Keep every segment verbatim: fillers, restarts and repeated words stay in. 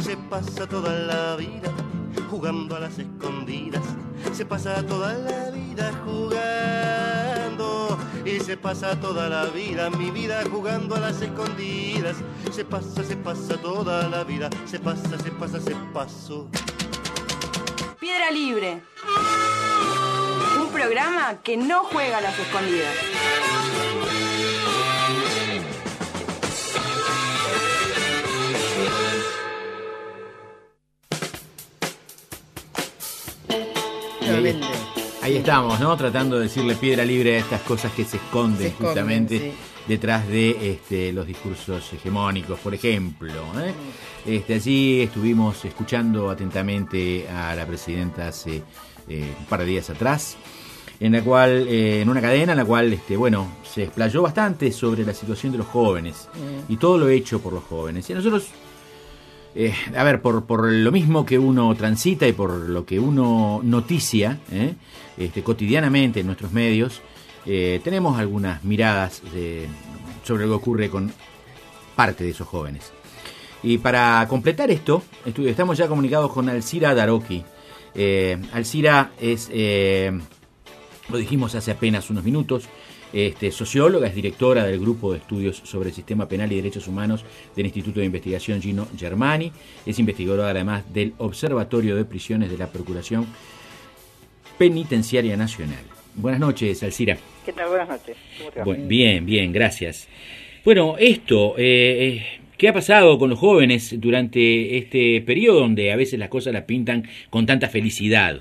se pasa toda la vida jugando a las escondidas, se pasa toda la vida jugando y se pasa toda la vida, mi vida jugando a las escondidas, se pasa, se pasa toda la vida, se pasa, se pasa, se pasó. Piedra Libre, un programa que no juega a las escondidas. Ahí, ahí estamos, ¿no? Tratando de decirle piedra libre a estas cosas que se esconden, se esconden justamente sí. detrás de este, los discursos hegemónicos, por ejemplo. ¿eh? Este, allí estuvimos escuchando atentamente a la presidenta hace eh, un par de días atrás, en la cual, eh, en una cadena en la cual, este, bueno, se explayó bastante sobre la situación de los jóvenes mm. y todo lo hecho por los jóvenes. Y nosotros, eh, a ver, por, por lo mismo que uno transita y por lo que uno noticia ¿eh? este, cotidianamente en nuestros medios, eh, tenemos algunas miradas de, sobre lo que ocurre con parte de esos jóvenes. Y para completar esto, estamos ya comunicados con Alcira Daroqui. Eh, Alcira es, eh, lo dijimos hace apenas unos minutos, Este, socióloga, es directora del Grupo de Estudios sobre el Sistema Penal y Derechos Humanos del Instituto de Investigación Gino Germani, es investigadora además del Observatorio de Prisiones de la Procuración Penitenciaria Nacional. Buenas noches, Alcira. ¿Qué tal? Buenas noches. ¿Cómo te va? Bueno, bien, bien, gracias. Bueno, esto, eh, ¿qué ha pasado con los jóvenes durante este periodo donde a veces las cosas las pintan con tanta felicidad?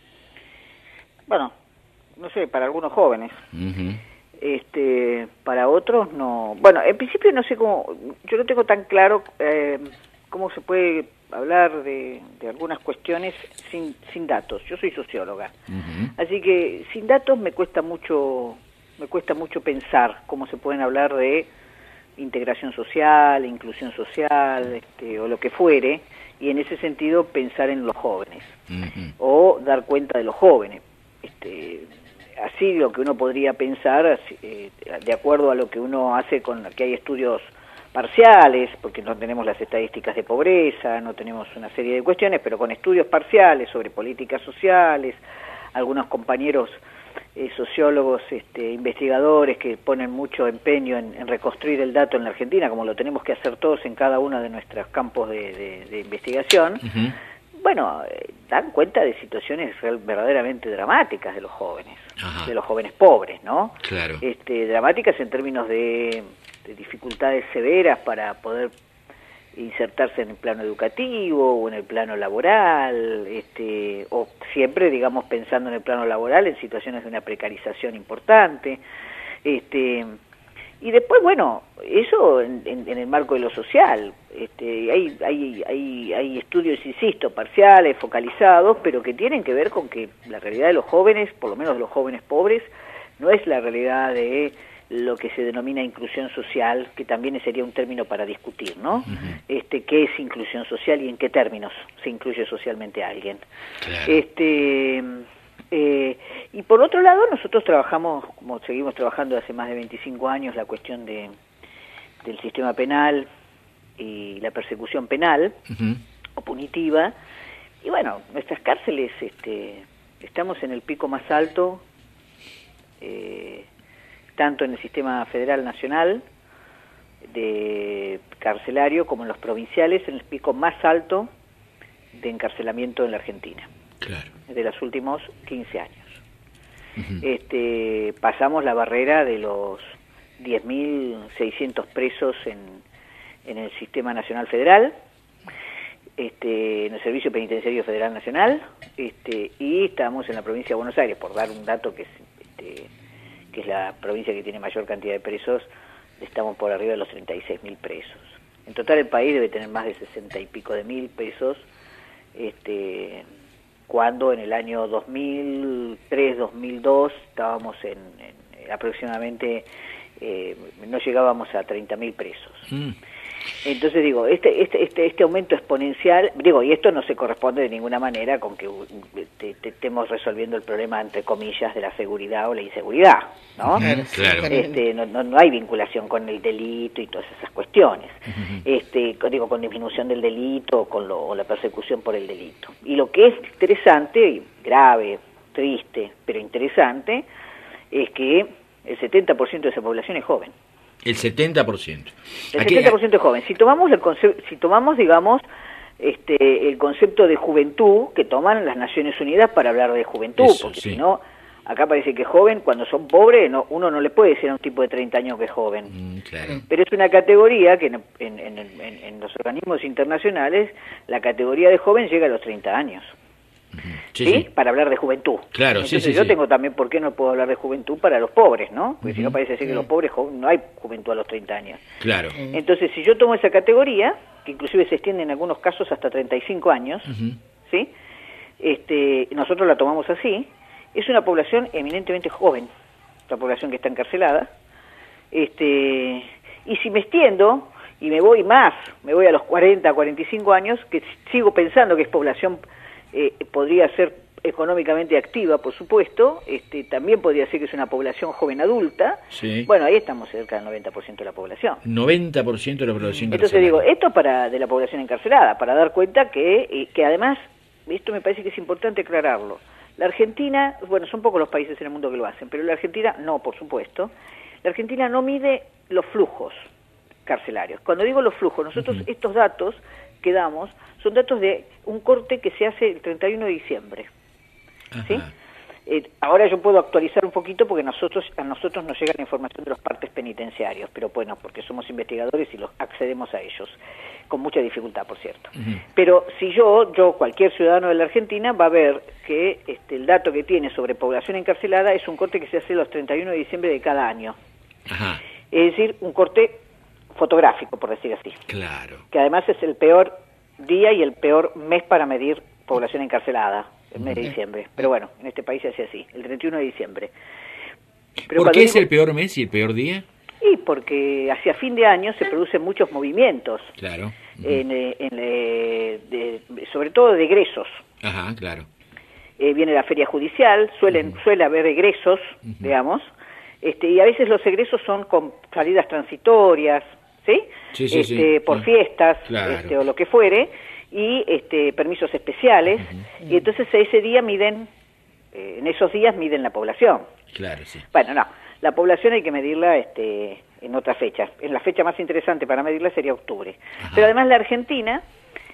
Bueno, no sé, para algunos jóvenes. Uh-huh. Este, para otros no. Bueno, en principio no sé cómo, yo no tengo tan claro eh, cómo se puede hablar de, de algunas cuestiones sin, sin datos. Yo soy socióloga, uh-huh. así que sin datos me cuesta mucho, me cuesta mucho pensar cómo se pueden hablar de integración social, inclusión social, este, o lo que fuere, y en ese sentido pensar en los jóvenes, uh-huh. o dar cuenta de los jóvenes. Este, así lo que uno podría pensar, eh, de acuerdo a lo que uno hace con que hay estudios parciales, porque no tenemos las estadísticas de pobreza, no tenemos una serie de cuestiones, pero con estudios parciales sobre políticas sociales, algunos compañeros eh, sociólogos, este, investigadores que ponen mucho empeño en, en reconstruir el dato en la Argentina, como lo tenemos que hacer todos en cada uno de nuestros campos de, de, de investigación. Uh-huh. Bueno, eh, dan cuenta de situaciones real, verdaderamente dramáticas de los jóvenes, Ajá. de los jóvenes pobres, ¿no? Claro. Este, dramáticas en términos de, de dificultades severas para poder insertarse en el plano educativo o en el plano laboral, este, o siempre, digamos, pensando en el plano laboral en situaciones de una precarización importante, este. Y después, bueno, eso en, en, en el marco de lo social. Este, hay, hay, hay, hay estudios, insisto, parciales, focalizados, pero que tienen que ver con que la realidad de los jóvenes, por lo menos de los jóvenes pobres, no es la realidad de lo que se denomina inclusión social, que también sería un término para discutir, ¿no? Uh-huh. Este, ¿qué es inclusión social y en qué términos se incluye socialmente a alguien? Claro. Este... Eh, y por otro lado, nosotros trabajamos, como seguimos trabajando hace más de veinticinco años, la cuestión de del sistema penal y la persecución penal uh-huh. o punitiva. Y bueno, nuestras cárceles, este, estamos en el pico más alto, eh, tanto en el sistema federal nacional de carcelario como en los provinciales, en el pico más alto de encarcelamiento en la Argentina. Claro. De los últimos quince años. Uh-huh. Este, pasamos la barrera de los diez mil seiscientos presos en, en el Sistema Nacional Federal, este, en el Servicio Penitenciario Federal Nacional, este, y estamos en la provincia de Buenos Aires, por dar un dato que es, este, que es la provincia que tiene mayor cantidad de presos, estamos por arriba de los treinta y seis mil presos. En total el país debe tener más de sesenta y pico de mil presos, este, cuando en el año dos mil tres, dos mil dos estábamos en, en aproximadamente, eh, no llegábamos a treinta mil presos. Mm. Entonces digo, este, este, este, este aumento exponencial, digo, y esto no se corresponde de ninguna manera con que te, te, estemos resolviendo el problema, entre comillas, de la seguridad o la inseguridad, ¿no? Claro, claro. Este, no, no, no hay vinculación con el delito y todas esas cuestiones. Uh-huh. Este, digo, con disminución del delito o con lo, o la persecución por el delito. Y lo que es interesante, grave, triste, pero interesante, es que el setenta por ciento de esa población es joven. El setenta por ciento. El setenta por ciento es joven. Si tomamos, el conce- si tomamos digamos, este, el concepto de juventud que toman las Naciones Unidas para hablar de juventud, Eso, porque sí. si no, acá parece que joven, cuando son pobres, no, uno no le puede decir a un tipo de treinta años que es joven. Mm, claro. Pero es una categoría que en, en, en, en, en los organismos internacionales, la categoría de joven llega a los treinta años. Sí, ¿Sí? ¿Sí? Para hablar de juventud. Claro, Entonces sí, sí, yo sí. tengo también, ¿por qué no puedo hablar de juventud para los pobres, no? Porque uh-huh. si no parece ser que los pobres, no hay juventud a los treinta años. Claro. Entonces, si yo tomo esa categoría, que inclusive se extiende en algunos casos hasta treinta y cinco años, uh-huh. ¿sí? Este, nosotros la tomamos así, es una población eminentemente joven, la población que está encarcelada, este, y si me extiendo y me voy más, me voy a los cuarenta, cuarenta y cinco años, que sigo pensando que es población Eh, podría ser económicamente activa, por supuesto, este, también podría ser que es una población joven adulta, sí. Bueno, ahí estamos cerca del noventa por ciento de la población. noventa por ciento de la población encarcelada. Entonces digo, esto para de la población encarcelada, para dar cuenta que, eh, que además, esto me parece que es importante aclararlo, la Argentina, bueno, son pocos los países en el mundo que lo hacen, pero la Argentina, no, por supuesto, la Argentina no mide los flujos carcelarios. Cuando digo los flujos, nosotros uh-huh. estos datos que damos son datos de un corte que se hace el treinta y uno de diciembre. ¿Sí? Eh, ahora yo puedo actualizar un poquito porque nosotros a nosotros nos llega la información de los partes penitenciarios, pero bueno, porque somos investigadores y los accedemos a ellos, con mucha dificultad, por cierto. Uh-huh. Pero si yo, yo cualquier ciudadano de la Argentina va a ver que este, el dato que tiene sobre población encarcelada es un corte que se hace los treinta y uno de diciembre de cada año. Ajá. Es decir, un corte fotográfico, por decir así. Claro. Que además es el peor día y el peor mes para medir población encarcelada, el mes de diciembre. Pero bueno, en este país se hace así, el treinta y uno de diciembre. Pero ¿por qué es digo, el peor mes y el peor día? Y porque hacia fin de año se producen muchos movimientos. Claro. Uh-huh. En, en, de, de, sobre todo de egresos. Ajá, claro. Eh, viene la feria judicial, suelen, uh-huh. suele haber egresos, uh-huh. digamos, este, y a veces los egresos son con salidas transitorias, ¿sí? Sí, sí, este, sí. por sí. fiestas, Claro. este, o lo que fuere, y este, permisos especiales, uh-huh. y entonces ese día miden, eh, en esos días miden la población. Claro, sí. Bueno, no, la población hay que medirla este, en otra fecha. En la fecha más interesante para medirla sería octubre. Ajá. Pero además la Argentina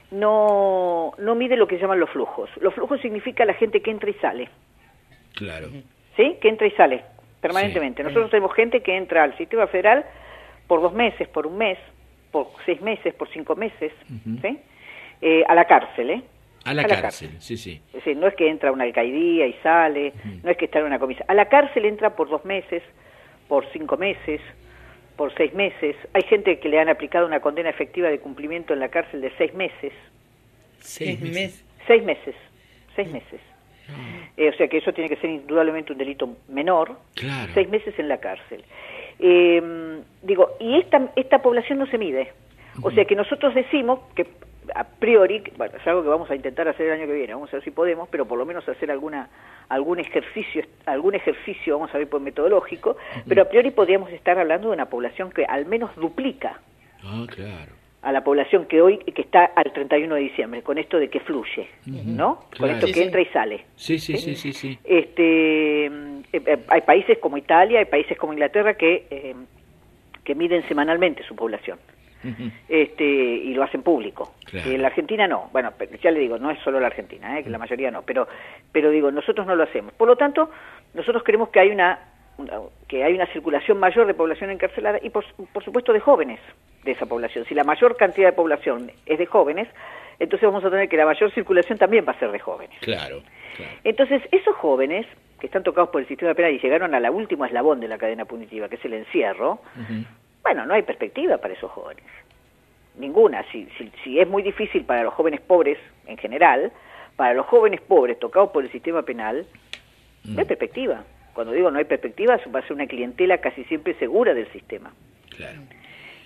no, no mide lo que llaman los flujos. Los flujos significa la gente que entra y sale. Claro. ¿Sí? Que entra y sale permanentemente. Sí. Nosotros tenemos gente que entra al sistema federal por dos meses, por un mes, por seis meses, por cinco meses, uh-huh. ¿sí? Eh, a la cárcel, ¿eh? A la, a la cárcel, cárcel, sí, sí. Es decir, no es que entra a una alcaidía y sale, uh-huh. no es que está en una comisión. A la cárcel entra por dos meses, por cinco meses, por seis meses. Hay gente que le han aplicado una condena efectiva de cumplimiento en la cárcel de seis meses. ¿Seis meses? Seis meses, seis meses. Uh-huh. Eh, o sea que eso tiene que ser indudablemente un delito menor. Claro. Seis meses en la cárcel. Eh, digo, y esta, esta población no se mide. O sea que nosotros decimos que a priori, bueno, es algo que vamos a intentar hacer el año que viene, vamos a ver si podemos, pero por lo menos hacer alguna algún ejercicio, algún ejercicio, vamos a ver, por metodológico, uh-huh. pero a priori podríamos estar hablando de una población que al menos duplica ah, claro. a la población que hoy, que está al treinta y uno de diciembre, con esto de que fluye, uh-huh. ¿no? Claro. Con esto sí, que sí. entra y sale. Sí, sí, sí, sí, sí. Este, eh, hay países como Italia, hay países como Inglaterra que, eh, que miden semanalmente su población. Uh-huh. Este, y lo hacen público. Claro. En la Argentina no, bueno, ya le digo, no es solo la Argentina, eh, que la mayoría no, pero, pero digo, nosotros no lo hacemos. Por lo tanto, nosotros creemos que hay una, una que hay una circulación mayor de población encarcelada y por, por supuesto de jóvenes de esa población. Si la mayor cantidad de población es de jóvenes, entonces vamos a tener que la mayor circulación también va a ser de jóvenes. Claro, claro. Entonces, esos jóvenes que están tocados por el sistema penal y llegaron a la última eslabón de la cadena punitiva, que es el encierro, uh-huh. bueno, no hay perspectiva para esos jóvenes. Ninguna. Si, si, si es muy difícil para los jóvenes pobres en general, para los jóvenes pobres tocados por el sistema penal, uh-huh. no hay perspectiva. Cuando digo no hay perspectiva, va a ser una clientela casi siempre segura del sistema. Claro.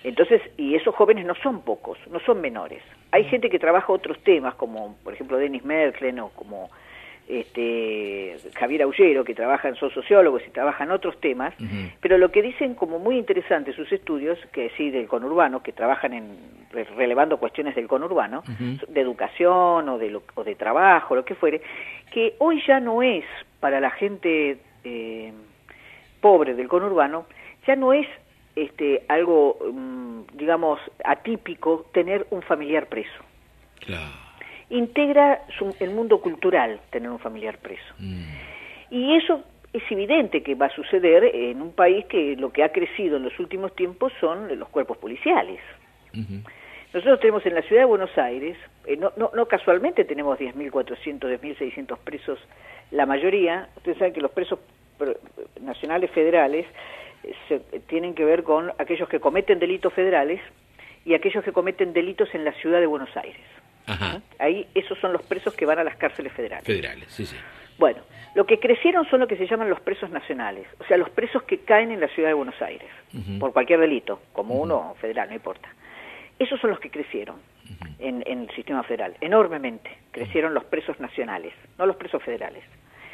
Entonces, y esos jóvenes no son pocos, no son menores. Hay gente que trabaja otros temas, como por ejemplo Denis Merklen o como este Javier Aullero, que trabajan, son sociólogos y trabajan otros temas, uh-huh. pero lo que dicen como muy interesante sus estudios, que sí del conurbano, que trabajan en relevando cuestiones del conurbano, uh-huh. de educación o de, lo, o de trabajo, lo que fuere, que hoy ya no es para la gente eh, pobre del conurbano, ya no es este algo, um, digamos, atípico tener un familiar preso. Claro. Integra su, el mundo cultural tener un familiar preso. Mm. Y eso es evidente que va a suceder en un país que lo que ha crecido en los últimos tiempos son los cuerpos policiales. Uh-huh. Nosotros tenemos en la ciudad de Buenos Aires, eh, no, no, no casualmente tenemos diez mil cuatrocientos, diez mil seiscientos presos, la mayoría. Ustedes saben que los presos nacionales federales eh, se, eh, tienen que ver con aquellos que cometen delitos federales y aquellos que cometen delitos en la ciudad de Buenos Aires. Ajá. Ahí esos son los presos que van a las cárceles federales. Federales, sí, sí. Bueno, lo que crecieron son lo que se llaman los presos nacionales, o sea, los presos que caen en la ciudad de Buenos Aires, uh-huh. por cualquier delito, como uh-huh. uno federal, no importa. Esos son los que crecieron uh-huh. en, en el sistema federal, enormemente. Crecieron uh-huh. los presos nacionales, no los presos federales.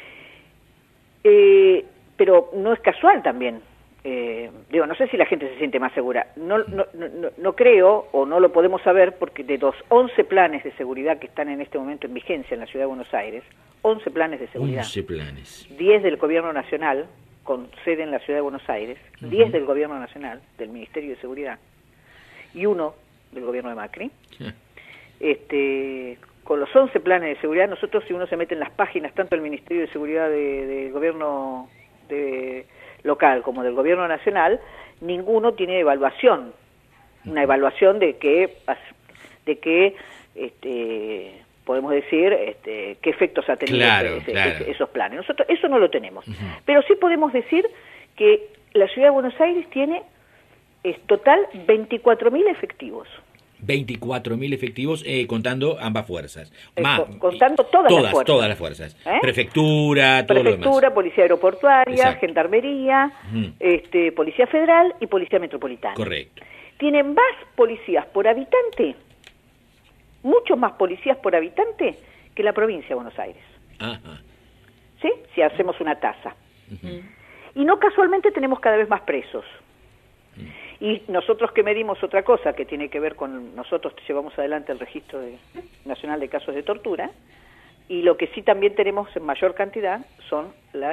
Eh, pero no es casual también. Eh, digo, no sé si la gente se siente más segura. No, no, no, no creo, o no lo podemos saber, porque de los once planes de seguridad que están en este momento en vigencia en la Ciudad de Buenos Aires, once planes de seguridad, once planes. diez del Gobierno Nacional, con sede en la Ciudad de Buenos Aires, uh-huh. diez del Gobierno Nacional, del Ministerio de Seguridad, y uno del Gobierno de Macri. Yeah. Este, con los once planes de seguridad, nosotros, si uno se mete en las páginas, tanto del Ministerio de Seguridad del de Gobierno de local como del Gobierno Nacional, ninguno tiene evaluación, una evaluación de qué, de qué este, podemos decir, este, qué efectos ha tenido claro, ese, claro. ese, esos planes. Nosotros eso no lo tenemos, uh-huh. pero sí podemos decir que la Ciudad de Buenos Aires tiene es total veinticuatro mil efectivos. veinticuatro mil efectivos eh, contando ambas fuerzas. Eh, Ma, contando todas, todas las fuerzas. Todas las fuerzas. ¿Eh? Prefectura, todo Prefectura, lo demás. Policía Aeroportuaria, Exacto. Gendarmería, uh-huh. este, Policía Federal y Policía Metropolitana. Correcto. Tienen más policías por habitante, muchos más policías por habitante que la provincia de Buenos Aires. Ajá. ¿Sí? Si hacemos una tasa. Uh-huh. Y no casualmente tenemos cada vez más presos. Y nosotros que medimos otra cosa que tiene que ver con, nosotros llevamos adelante el registro de, nacional de casos de tortura, y lo que sí también tenemos en mayor cantidad son las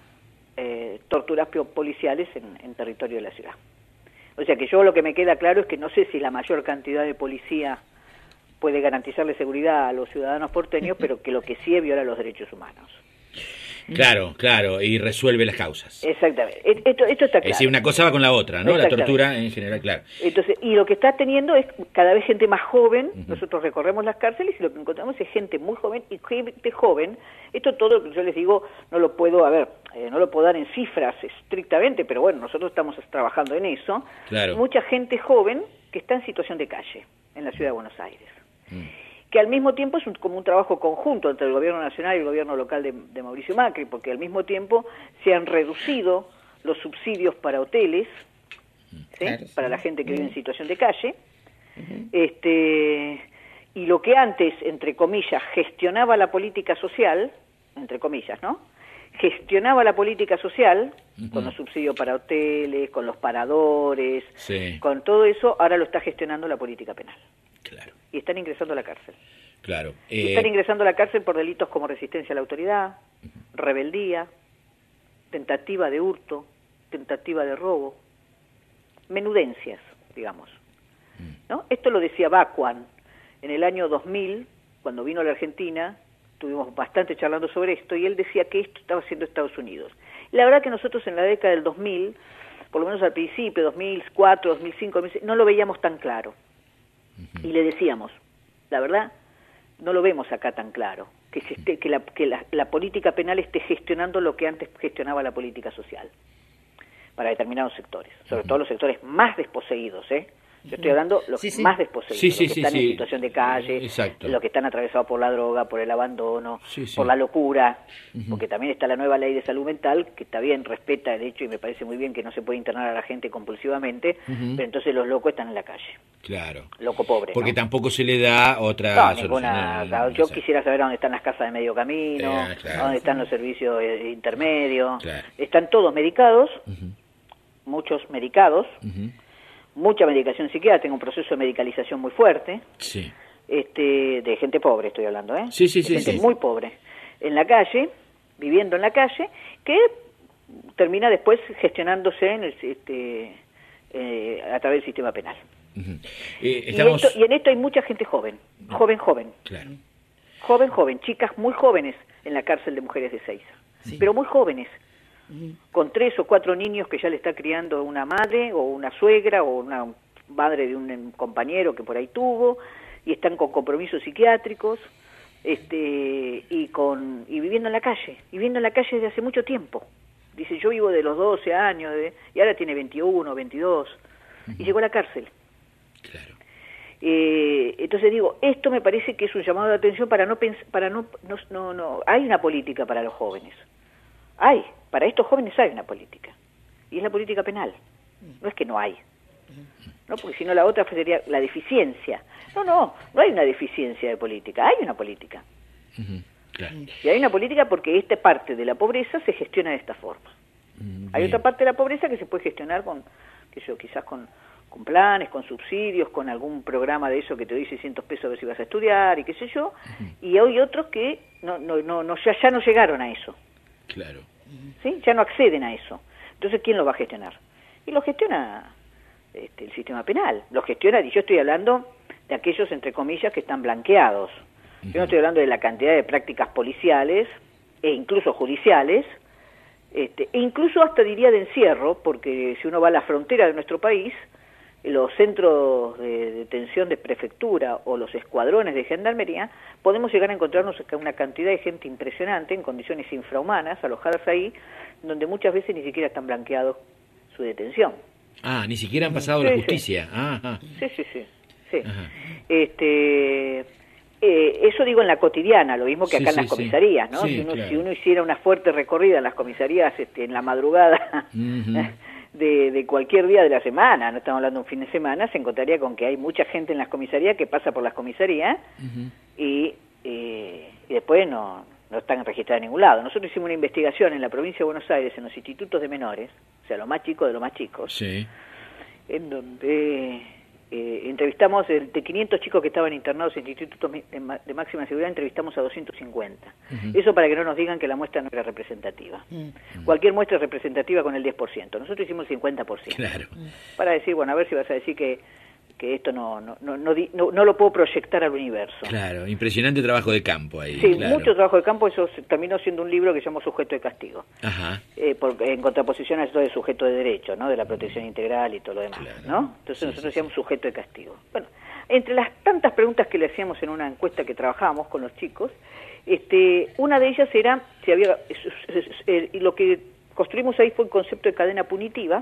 eh, torturas policiales en, en territorio de la ciudad. O sea que yo lo que me queda claro es que no sé si la mayor cantidad de policía puede garantizarle seguridad a los ciudadanos porteños, pero que lo que sí es viola los derechos humanos. Claro, claro, y resuelve las causas. Exactamente, esto, esto está claro. Es decir, una cosa va con la otra, ¿no? La tortura en general, claro. Entonces, y lo que está teniendo es cada vez gente más joven. Uh-huh. Nosotros recorremos las cárceles y lo que encontramos es gente muy joven, y gente joven, esto todo, yo les digo, no lo puedo, a ver, eh, no lo puedo dar en cifras estrictamente, pero bueno, nosotros estamos trabajando en eso. Claro. Mucha gente joven que está en situación de calle en la Ciudad de Buenos Aires. Uh-huh. Que al mismo tiempo es un, como un trabajo conjunto entre el gobierno nacional y el gobierno local de, de Mauricio Macri, porque al mismo tiempo se han reducido los subsidios para hoteles, ¿sí? Claro, sí. Para la gente que uh-huh. vive en situación de calle, uh-huh. este y lo que antes, entre comillas, gestionaba la política social, entre comillas, ¿no? Gestionaba la política social, uh-huh. con los subsidios para hoteles, con los paradores, sí. con todo eso, ahora lo está gestionando la política penal. Claro. Y están ingresando a la cárcel. Claro. Eh... Y están ingresando a la cárcel por delitos como resistencia a la autoridad, uh-huh. rebeldía, tentativa de hurto, tentativa de robo, menudencias, digamos. Uh-huh. ¿No? Esto lo decía Bacuan en el año dos mil, cuando vino a la Argentina, estuvimos bastante charlando sobre esto, y él decía que esto estaba haciendo Estados Unidos. La verdad que nosotros en la década del dos mil, por lo menos al principio, dos mil cuatro, dos mil cinco, no lo veíamos tan claro. Y le decíamos, la verdad, no lo vemos acá tan claro, que, se esté, que, la, que la, la política penal esté gestionando lo que antes gestionaba la política social, para determinados sectores, sobre todo los sectores más desposeídos, ¿eh? Yo estoy hablando los sí, sí. más desposeídos, sí, sí, los que sí, están sí. en situación de calle, Exacto. los que están atravesados por la droga, por el abandono, Sí, sí. por la locura, Uh-huh. porque también está la nueva ley de salud mental, que está bien, respeta el hecho y me parece muy bien que no se puede internar a la gente compulsivamente, Uh-huh. pero entonces los locos están en la calle, Claro. loco pobre. Porque ¿no? tampoco se le da otra No, solución. ninguna. No, no, no, yo exacto. quisiera saber dónde están las casas de medio camino, Eh, claro. dónde están los servicios eh, intermedios. Claro. Están todos medicados, Uh-huh. muchos medicados, Uh-huh. mucha medicación psiquiátrica, un proceso de medicalización muy fuerte, Sí. este, de gente pobre estoy hablando, ¿eh? Sí, sí, De sí, gente sí. muy pobre, en la calle, viviendo en la calle, que termina después gestionándose en el, este, eh, a través del sistema penal. Uh-huh. Eh, Y, estamos... esto- y en esto hay mucha gente joven, joven, joven. Claro. Joven, joven, chicas muy jóvenes en la cárcel de mujeres de Seiza, Sí. pero muy jóvenes, con tres o cuatro niños que ya le está criando una madre o una suegra o una madre de un em, compañero que por ahí tuvo, y están con compromisos psiquiátricos, este, y con y viviendo en la calle, y viviendo en la calle desde hace mucho tiempo. Dice, yo vivo de los doce años, de, y ahora tiene veintiuno, veintidós, y llegó a la cárcel. Claro. Eh, entonces digo, esto me parece que es un llamado de atención para no pens- para no, no no no hay una política para los jóvenes. Hay, para estos jóvenes hay una política. Y es la política penal. No es que no hay. ¿No? Porque si no la otra sería la deficiencia. No, no, no hay una deficiencia de política, hay una política. Uh-huh. Claro. Y hay una política porque esta parte de la pobreza se gestiona de esta forma. Mm, Hay bien. otra parte de la pobreza que se puede gestionar con, qué sé yo, quizás con, con planes, con subsidios, con algún programa de eso que te doy seiscientos pesos a ver si vas a estudiar y qué sé yo. Y hay otros que no, no, no, no ya, ya no llegaron a eso, Claro. ¿sí? Ya no acceden a eso. Entonces, ¿quién lo va a gestionar? Y lo gestiona este, el sistema penal. Lo gestiona, y yo estoy hablando de aquellos, entre comillas, que están blanqueados. Yo no estoy hablando de la cantidad de prácticas policiales e incluso judiciales, este, e incluso hasta diría de encierro, porque si uno va a la frontera de nuestro país, los centros de detención de prefectura o los escuadrones de gendarmería, podemos llegar a encontrarnos con una cantidad de gente impresionante en condiciones infrahumanas, alojadas ahí, donde muchas veces ni siquiera están blanqueados su detención. Ah, ni siquiera han pasado Sí, la sí. justicia. Ah, ah. Sí, sí, sí. sí. Ajá. Este, eh, eso digo en la cotidiana, lo mismo que Sí, acá en sí, las sí. comisarías, ¿no? Sí, si, uno, claro. si uno hiciera una fuerte recorrida en las comisarías este, en la madrugada Ujú. de, de cualquier día de la semana, no estamos hablando de un fin de semana, se encontraría con que hay mucha gente en las comisarías que pasa por las comisarías Ujú. y, eh, y después no, no están registradas en ningún lado. Nosotros hicimos una investigación en la provincia de Buenos Aires, en los institutos de menores, o sea, los más chicos de los más chicos, Sí. en donde eh, entrevistamos de quinientos chicos que estaban internados en institutos de, ma- de máxima seguridad, entrevistamos a doscientos cincuenta. Ujú. Eso para que no nos digan que la muestra no era representativa. Cualquier muestra es representativa con el diez por ciento. Nosotros hicimos el cincuenta por ciento. Claro. Para decir, bueno, a ver si vas a decir que, que esto no no, no, no, di- no, no lo puedo proyectar al universo. Claro, impresionante trabajo de campo ahí. Sí, claro. mucho trabajo de campo, eso se- terminó siendo un libro que llamó Sujeto de Castigo, Ajá. eh, por- en contraposición a esto de sujeto de derecho, ¿no? De la protección integral y todo lo demás, Claro. ¿no? Entonces Sí, nosotros sí, decíamos sujeto de castigo. Bueno, entre las tantas preguntas que le hacíamos en una encuesta que trabajábamos con los chicos, este, una de ellas era si había, es- es- es- eh, y lo que construimos ahí fue el concepto de cadena punitiva,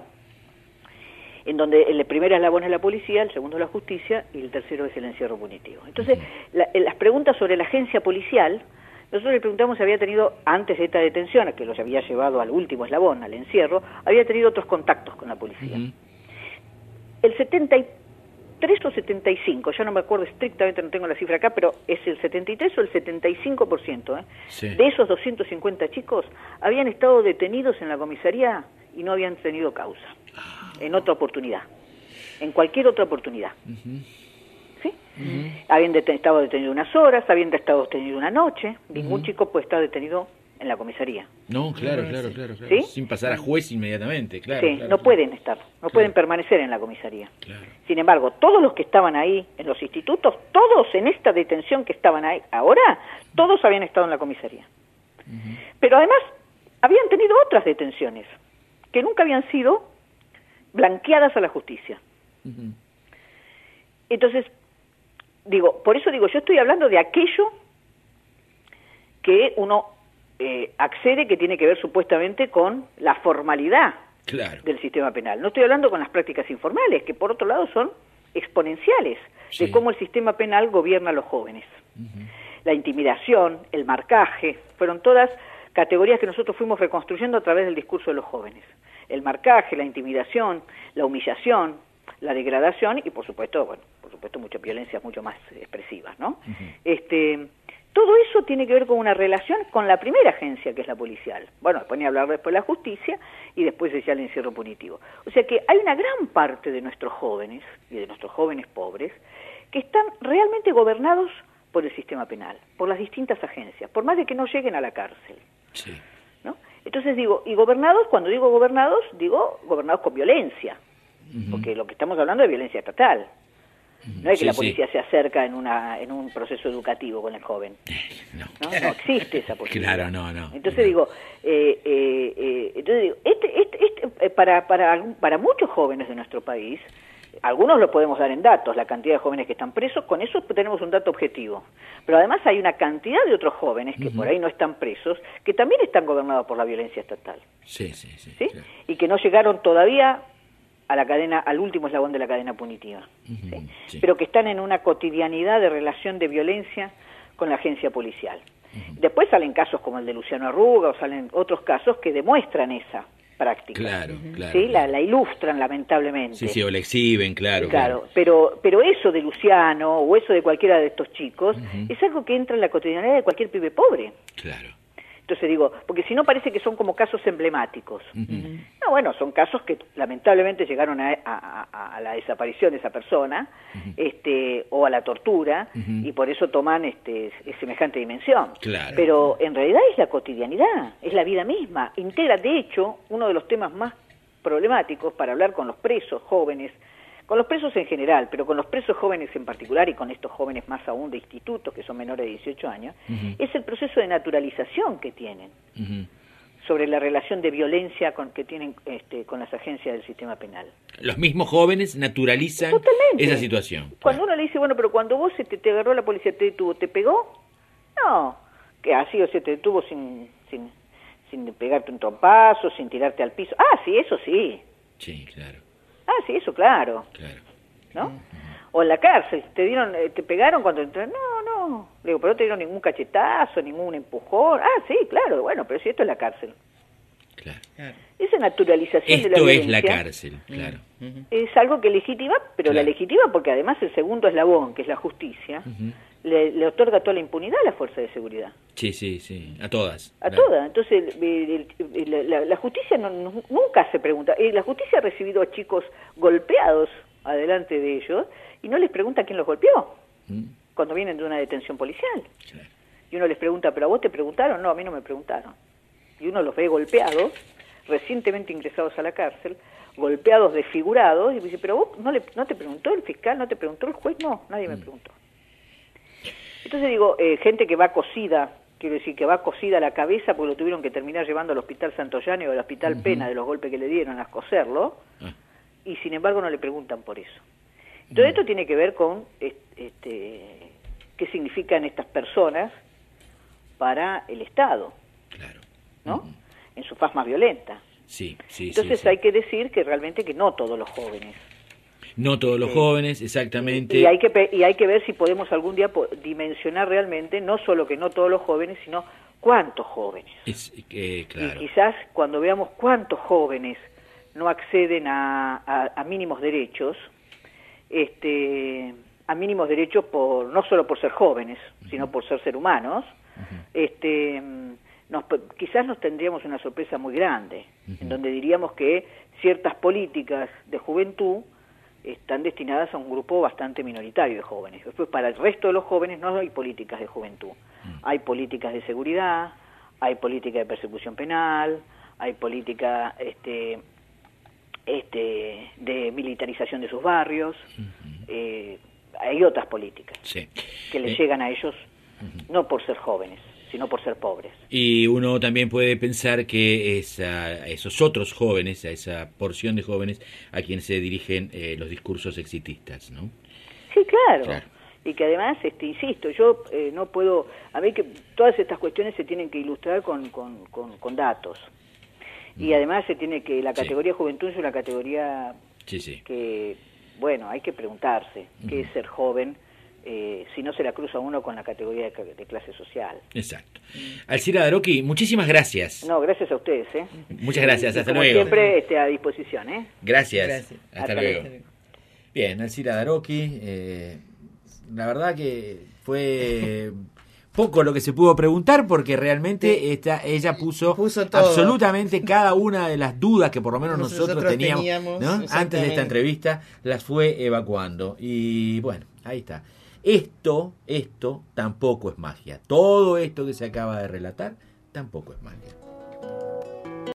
en donde el primer eslabón es la policía, el segundo es la justicia y el tercero es el encierro punitivo. Entonces, la- en las preguntas sobre la agencia policial, nosotros le preguntamos si había tenido, antes de esta detención, que los había llevado al último eslabón, al encierro, había tenido otros contactos con la policía. Ujú. El setenta y tres o setenta y cinco, ya no me acuerdo estrictamente, no tengo la cifra acá, pero es el setenta y tres o el setenta y cinco por ciento, ¿eh? Sí. De esos doscientos cincuenta chicos habían estado detenidos en la comisaría y no habían tenido causa, en otra oportunidad, en cualquier otra oportunidad. Ujú. ¿Sí? Habían deten- estado detenidos unas horas, habían estado detenidos una noche, ningún chico puede estar detenido en la comisaría. No, claro, claro, claro, claro. ¿Sí? Sin pasar a juez inmediatamente, claro. Sí, claro, no claro. pueden estar, no Claro. pueden permanecer en la comisaría. Claro. Sin embargo, todos los que estaban ahí en los institutos, todos en esta detención que estaban ahí ahora, todos habían estado en la comisaría. Pero además, habían tenido otras detenciones que nunca habían sido blanqueadas a la justicia. Ujú. Entonces, digo, por eso digo, yo estoy hablando de aquello que uno eh, accede, que tiene que ver supuestamente con la formalidad Claro. del sistema penal. No estoy hablando con las prácticas informales, que por otro lado son exponenciales Sí. de cómo el sistema penal gobierna a los jóvenes. Uh-huh. La intimidación, el marcaje, fueron todas categorías que nosotros fuimos reconstruyendo a través del discurso de los jóvenes. El marcaje, la intimidación, la humillación, la degradación y, por supuesto, bueno, por supuesto, muchas violencias mucho más expresivas, ¿no? Uh-huh. Este, todo eso tiene que ver con una relación con la primera agencia, que es la policial. Bueno, después ni hablar después de la justicia y después ya el encierro punitivo. O sea que hay una gran parte de nuestros jóvenes, y de nuestros jóvenes pobres, que están realmente gobernados por el sistema penal, por las distintas agencias, por más de que no lleguen a la cárcel. Sí. ¿No? Entonces digo, y gobernados, cuando digo gobernados, digo gobernados con violencia, uh-huh. porque lo que estamos hablando es violencia estatal. No es que sí, la policía sí. se acerca en una en un proceso educativo con el joven. No, no, no existe esa posibilidad. Claro, no, no. Entonces no. digo, eh, eh, eh, entonces digo, este, este, este, para para para muchos jóvenes de nuestro país, algunos lo podemos dar en datos, la cantidad de jóvenes que están presos, con eso tenemos un dato objetivo. Pero además hay una cantidad de otros jóvenes que uh-huh. por ahí no están presos, que también están gobernados por la violencia estatal. Sí, sí, sí. ¿Sí? Claro. Y que no llegaron todavía a la cadena, al último eslabón de la cadena punitiva, uh-huh, ¿sí? Sí. Pero que están en una cotidianidad de relación de violencia con la agencia policial. Uh-huh. Después salen casos como el de Luciano Arruga o salen otros casos que demuestran esa práctica. Claro, uh-huh. claro. ¿Sí? La, la ilustran lamentablemente. Sí, sí, o la exhiben, claro. Claro, claro. Pero, pero eso de Luciano o eso de cualquiera de estos chicos uh-huh. es algo que entra en la cotidianidad de cualquier pibe pobre. Claro. Entonces digo, porque si no parece que son como casos emblemáticos. Uh-huh. No, bueno, son casos que lamentablemente llegaron a, a, a la desaparición de esa persona, uh-huh. este, o a la tortura, uh-huh. y por eso toman este, semejante dimensión. Claro. Pero en realidad es la cotidianidad, es la vida misma. Integra, de hecho, uno de los temas más problemáticos para hablar con los presos jóvenes, con los presos en general, pero con los presos jóvenes en particular y con estos jóvenes más aún de institutos que son menores de dieciocho años, uh-huh. es el proceso de naturalización que tienen uh-huh. sobre la relación de violencia con, que tienen este, con las agencias del sistema penal. Los mismos jóvenes naturalizan Totalmente. Esa situación. Cuando claro. uno le dice, bueno, pero cuando vos se te, te agarró la policía, te detuvo, ¿te pegó? No, que así, o sea, te detuvo sin, sin, sin pegarte un trompazo, sin tirarte al piso. Ah, sí, eso sí. Sí, claro. Ah, sí, eso claro. Claro. ¿No? Uh-huh. O en la cárcel, ¿te dieron, te pegaron cuando entraron? No, no. Le digo, pero no te dieron ningún cachetazo, ningún empujón. Ah, sí, claro, bueno, pero si esto es la cárcel. Claro. Esa naturalización esto de la violencia. Esto es la cárcel, claro. Uh-huh. Es algo que legitima, pero claro. la legitima porque además el segundo eslabón, que es la justicia, uh-huh. le, le otorga toda la impunidad a la fuerza de seguridad. Sí, sí, sí, a todas. A claro. todas. Entonces, el, el, el, la, la justicia no, no, nunca se pregunta. La justicia ha recibido a chicos golpeados adelante de ellos y no les pregunta quién los golpeó mm. cuando vienen de una detención policial. Sí. Y uno les pregunta, ¿pero a vos te preguntaron? No, a mí no me preguntaron. Y uno los ve golpeados, recientemente ingresados a la cárcel, golpeados, desfigurados, y dice, ¿pero vos no, le, no te preguntó el fiscal, no te preguntó el juez? No, nadie mm. me preguntó. Entonces digo, eh, gente que va cosida, quiero decir, que va cosida a la cabeza porque lo tuvieron que terminar llevando al hospital Santoyane o al hospital uh-huh. Pena de los golpes que le dieron a coserlo, uh-huh. y sin embargo no le preguntan por eso. Todo uh-huh. esto tiene que ver con este, qué significan estas personas para el Estado, claro. ¿no? Uh-huh. En su faz más violenta. Sí, sí, Entonces sí, sí. hay que decir que realmente que no todos los jóvenes. No todos los sí. jóvenes, exactamente. Y hay que y hay que ver si podemos algún día dimensionar realmente, no solo que no todos los jóvenes, sino cuántos jóvenes. Es, eh, claro. Y quizás cuando veamos cuántos jóvenes no acceden a, a, a mínimos derechos, este, a mínimos derechos por no solo por ser jóvenes, uh-huh. sino por ser ser humanos, uh-huh. este, nos, quizás nos tendríamos una sorpresa muy grande, uh-huh. en donde diríamos que ciertas políticas de juventud están destinadas a un grupo bastante minoritario de jóvenes. Después, para el resto de los jóvenes no hay políticas de juventud. Mm. Hay políticas de seguridad, hay política de persecución penal, hay política este, este, de militarización de sus barrios, mm-hmm. eh, hay otras políticas sí. que les eh. llegan a ellos mm-hmm. no por ser jóvenes, sino por ser pobres. Y uno también puede pensar que es a esos otros jóvenes, a esa porción de jóvenes a quienes se dirigen eh, los discursos exitistas, ¿no? Sí, claro. claro. Y que además, este, insisto, yo eh, no puedo, a mí que todas estas cuestiones se tienen que ilustrar con, con, con, con datos. Y además se tiene que, la categoría sí. juventud es una categoría sí, sí. que bueno, hay que preguntarse qué es ser joven, eh, si no se la cruza uno con la categoría de, de clase social. Exacto. Alcira Daroqui, muchísimas gracias. No, gracias a ustedes. ¿eh? Muchas gracias, y, hasta como luego. siempre, este, a disposición. ¿eh? Gracias. Gracias. Hasta, Hasta luego. luego. Bien, Alcira Daroqui, eh, la verdad que fue poco lo que se pudo preguntar porque realmente Sí. esta, ella puso, Puso todo. absolutamente cada una de las dudas que por lo menos nosotros, Nosotros teníamos, teníamos, ¿no? Antes de esta exactamente. entrevista, las fue evacuando. Y bueno, ahí está. Esto, esto tampoco es magia. Todo esto que se acaba de relatar tampoco es magia.